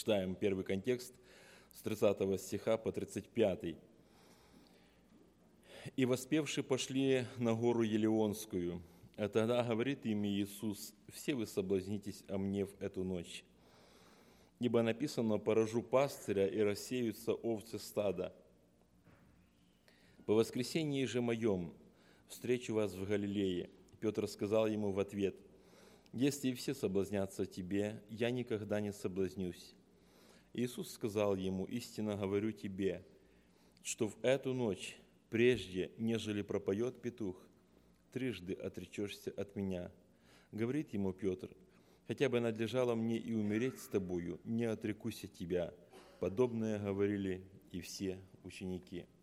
Читаем первый контекст с 30 стиха по 35. «И воспевши пошли на гору Елеонскую, а тогда говорит им Иисус: все вы соблазнитесь о мне в эту ночь. Ибо написано: поражу пастыря, и рассеются овцы стада. По воскресенье же моем встречу вас в Галилее». Петр сказал ему в ответ: «Если и все соблазнятся тебе, я никогда не соблазнюсь». Иисус сказал ему: «Истинно говорю тебе, что в эту ночь, прежде нежели пропоет петух, трижды отречешься от меня». Говорит ему Петр: «Хотя бы надлежало мне и умереть с тобою, не отрекусь от тебя». Подобное говорили и все ученики.